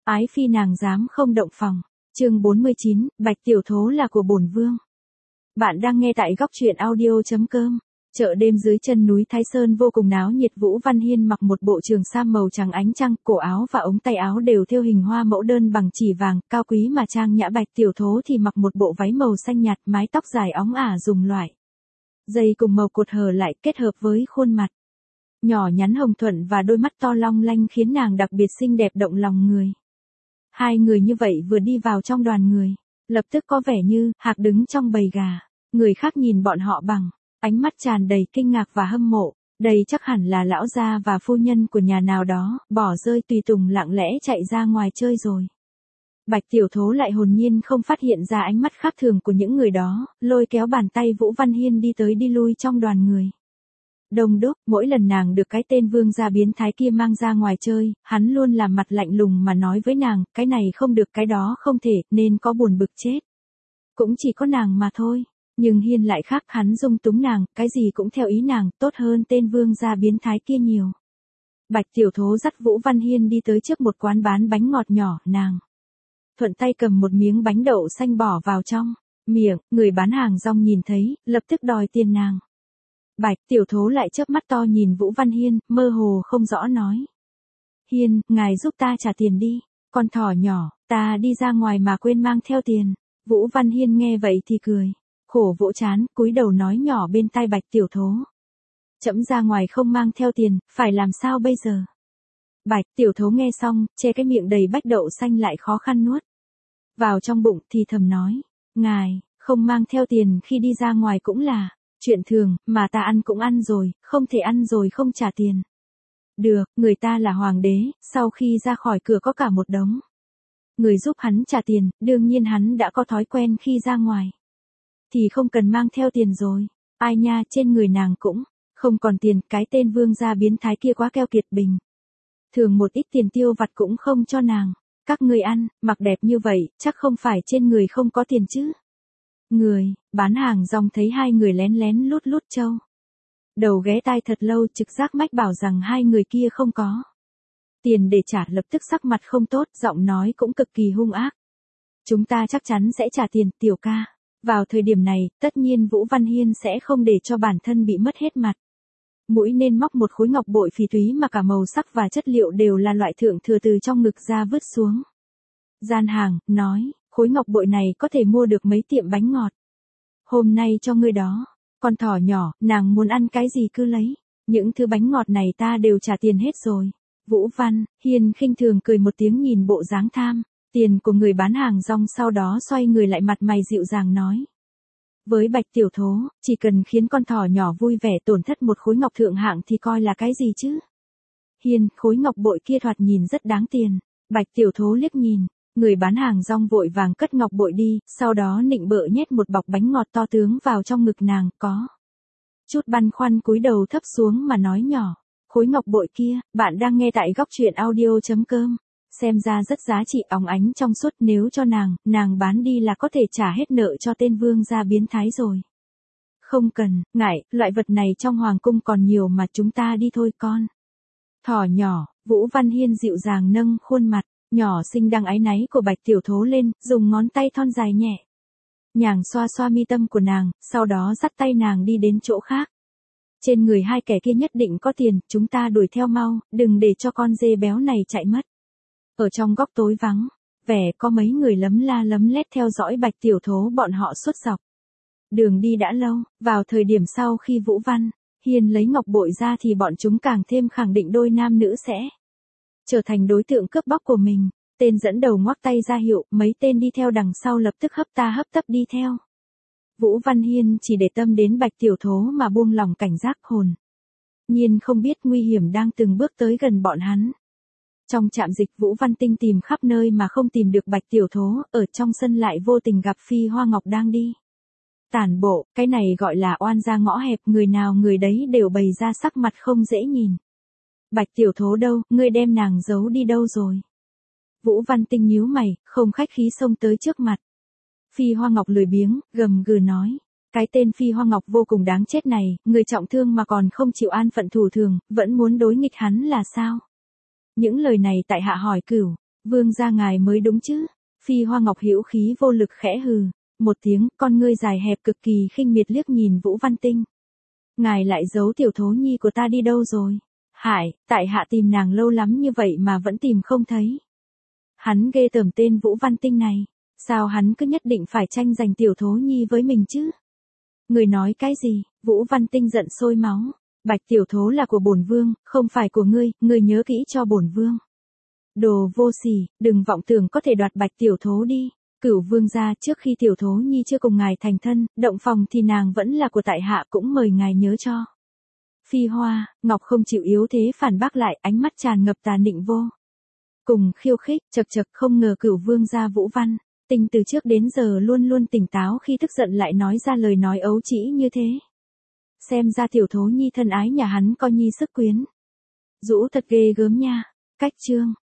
Ái phi nàng dám không động phòng. Chương 49, Bạch tiểu thố là của bổn vương. Bạn đang nghe tại góc truyện audio.com. Chợ đêm dưới chân núi Thái Sơn vô cùng náo nhiệt. Vũ Văn Hiên mặc một bộ trường sam màu trắng ánh trăng, cổ áo và ống tay áo đều thêu hình hoa mẫu đơn bằng chỉ vàng, cao quý mà trang nhã. Bạch tiểu thố thì mặc một bộ váy màu xanh nhạt, mái tóc dài óng ả dùng loại dây cùng màu cột hở lại, kết hợp với khuôn mặt nhỏ nhắn hồng thuận và đôi mắt to long lanh khiến nàng đặc biệt xinh đẹp động lòng người. Hai người như vậy vừa đi vào trong đoàn người, lập tức có vẻ như hạc đứng trong bầy gà. Người khác nhìn bọn họ bằng ánh mắt tràn đầy kinh ngạc và hâm mộ. Đây chắc hẳn là lão gia và phu nhân của nhà nào đó, bỏ rơi tùy tùng lặng lẽ chạy ra ngoài chơi rồi. Bạch tiểu thố lại hồn nhiên không phát hiện ra ánh mắt khác thường của những người đó, lôi kéo bàn tay Vũ Văn Hiên đi tới đi lui trong đoàn người. Đông đúc, mỗi lần nàng được cái tên vương gia biến thái kia mang ra ngoài chơi, hắn luôn làm mặt lạnh lùng mà nói với nàng, cái này không được, cái đó không thể, nên có buồn bực chết. Cũng chỉ có nàng mà thôi. Nhưng Hiên lại khác, hắn dung túng nàng, cái gì cũng theo ý nàng, tốt hơn tên vương gia biến thái kia nhiều. Bạch tiểu thố dắt Vũ Văn Hiên đi tới trước một quán bán bánh ngọt nhỏ, nàng thuận tay cầm một miếng bánh đậu xanh bỏ vào trong miệng. Người bán hàng rong nhìn thấy, lập tức đòi tiền nàng. Bạch tiểu thố lại chớp mắt to nhìn Vũ Văn Hiên, mơ hồ không rõ nói. Hiên, ngài giúp ta trả tiền đi. Con thỏ nhỏ, ta đi ra ngoài mà quên mang theo tiền. Vũ Văn Hiên nghe vậy thì cười. Khổ vỗ chán, cúi đầu nói nhỏ bên tai Bạch tiểu thố. Trẫm ra ngoài không mang theo tiền, phải làm sao bây giờ? Bạch tiểu thố nghe xong, che cái miệng đầy bách đậu xanh lại khó khăn nuốt vào trong bụng thì thầm nói. Ngài, không mang theo tiền khi đi ra ngoài cũng là chuyện thường, mà ta ăn cũng ăn rồi, không thể ăn rồi không trả tiền. Được, người ta là hoàng đế, sau khi ra khỏi cửa có cả một đống người giúp hắn trả tiền, đương nhiên hắn đã có thói quen khi ra ngoài thì không cần mang theo tiền rồi. Ai nha, trên người nàng cũng không còn tiền, cái tên vương gia biến thái kia quá keo kiệt, bình thường một ít tiền tiêu vặt cũng không cho nàng. Các ngươi ăn, mặc đẹp như vậy, chắc không phải trên người không có tiền chứ? Người bán hàng rong thấy hai người lén lén lút lút trâu đầu ghé tai thật lâu, trực giác mách bảo rằng hai người kia không có tiền để trả, lập tức sắc mặt không tốt, giọng nói cũng cực kỳ hung ác. Chúng ta chắc chắn sẽ trả tiền, tiểu ca. Vào thời điểm này, tất nhiên Vũ Văn Hiên sẽ không để cho bản thân bị mất hết mặt mũi, nên móc một khối ngọc bội phỉ thúy mà cả màu sắc và chất liệu đều là loại thượng thừa từ trong ngực ra vứt xuống gian hàng, nói, khối ngọc bội này có thể mua được mấy tiệm bánh ngọt. Hôm nay cho ngươi đó. Con thỏ nhỏ, nàng muốn ăn cái gì cứ lấy. Những thứ bánh ngọt này ta đều trả tiền hết rồi. Vũ Văn Hiên khinh thường cười một tiếng nhìn bộ dáng tham tiền của người bán hàng rong, sau đó xoay người lại, mặt mày dịu dàng nói. Với Bạch tiểu thố, chỉ cần khiến con thỏ nhỏ vui vẻ, tổn thất một khối ngọc thượng hạng thì coi là cái gì chứ? Hiên, khối ngọc bội kia thoạt nhìn rất đáng tiền. Bạch tiểu thố liếc nhìn, người bán hàng rong vội vàng cất ngọc bội đi, sau đó nịnh bợ nhét một bọc bánh ngọt to tướng vào trong ngực nàng, có chút băn khoăn cúi đầu thấp xuống mà nói nhỏ. Khối ngọc bội kia, bạn đang nghe tại góc truyện audio.com. Xem ra rất giá trị, óng ánh trong suốt, nếu cho nàng bán đi là có thể trả hết nợ cho tên vương gia biến thái rồi. Không cần, ngại, loại vật này trong hoàng cung còn nhiều mà, chúng ta đi thôi con. Thỏ nhỏ, Vũ Văn Hiên dịu dàng nâng khuôn mặt nhỏ xinh đang áy náy của Bạch tiểu thố lên, dùng ngón tay thon dài nhẹ nhàng xoa xoa mi tâm của nàng, sau đó dắt tay nàng đi đến chỗ khác. Trên người hai kẻ kia nhất định có tiền, chúng ta đuổi theo mau, đừng để cho con dê béo này chạy mất. Ở trong góc tối vắng vẻ, có mấy người lấm la lấm lét theo dõi Bạch tiểu thố bọn họ suốt dọc đường đi đã lâu. Vào thời điểm sau khi Vũ Văn Hiên lấy ngọc bội ra thì bọn chúng càng thêm khẳng định đôi nam nữ sẽ trở thành đối tượng cướp bóc của mình. Tên dẫn đầu ngoắc tay ra hiệu, mấy tên đi theo đằng sau lập tức hấp ta hấp tấp đi theo. Vũ Văn Hiên chỉ để tâm đến Bạch tiểu thố mà buông lòng cảnh giác, hồn nhiên không biết nguy hiểm đang từng bước tới gần bọn hắn. Trong trạm dịch, Vũ Văn Tinh tìm khắp nơi mà không tìm được Bạch tiểu thố, ở trong sân lại vô tình gặp Phi Hoa Ngọc đang đi tản bộ. Cái này gọi là oan gia ngõ hẹp, người nào người đấy đều bày ra sắc mặt không dễ nhìn. Bạch tiểu thố đâu, ngươi đem nàng giấu đi đâu rồi? Vũ Văn Tinh nhíu mày, không khách khí xông tới trước mặt. Phi Hoa Ngọc lười biếng, gầm gừ nói. Cái tên Phi Hoa Ngọc vô cùng đáng chết này, người trọng thương mà còn không chịu an phận thủ thường, vẫn muốn đối nghịch hắn là sao? Những lời này tại hạ hỏi cửu. Vương gia ngài mới đúng chứ. Phi Hoa Ngọc hữu khí vô lực khẽ hừ, một tiếng, con ngươi dài hẹp cực kỳ khinh miệt liếc nhìn Vũ Văn Tinh. Ngài lại giấu tiểu thố nhi của ta đi đâu rồi? Hải, tại hạ tìm nàng lâu lắm như vậy mà vẫn tìm không thấy. Hắn ghê tởm tên Vũ Văn Tinh này, sao hắn cứ nhất định phải tranh giành tiểu thố nhi với mình chứ? Người nói cái gì? Vũ Văn Tinh giận sôi máu. Bạch tiểu thố là của bổn vương, không phải của ngươi nhớ kỹ cho bổn vương. Đồ vô sỉ, đừng vọng tưởng có thể đoạt bạch tiểu thố đi. Cửu vương gia, trước khi tiểu thố nhi chưa cùng ngài thành thân, động phòng thì nàng vẫn là của tại hạ, cũng mời ngài nhớ cho. Phi Hoa Ngọc không chịu yếu thế phản bác lại, ánh mắt tràn ngập tà nịnh vô cùng khiêu khích, chật chật, không ngờ Cửu vương gia Vũ Văn Tinh từ trước đến giờ luôn luôn tỉnh táo, khi tức giận lại nói ra lời nói ấu trĩ như thế. Xem ra tiểu thố nhi thân ái nhà hắn coi nhi sức quyến rũ thật ghê gớm nha. Cách chương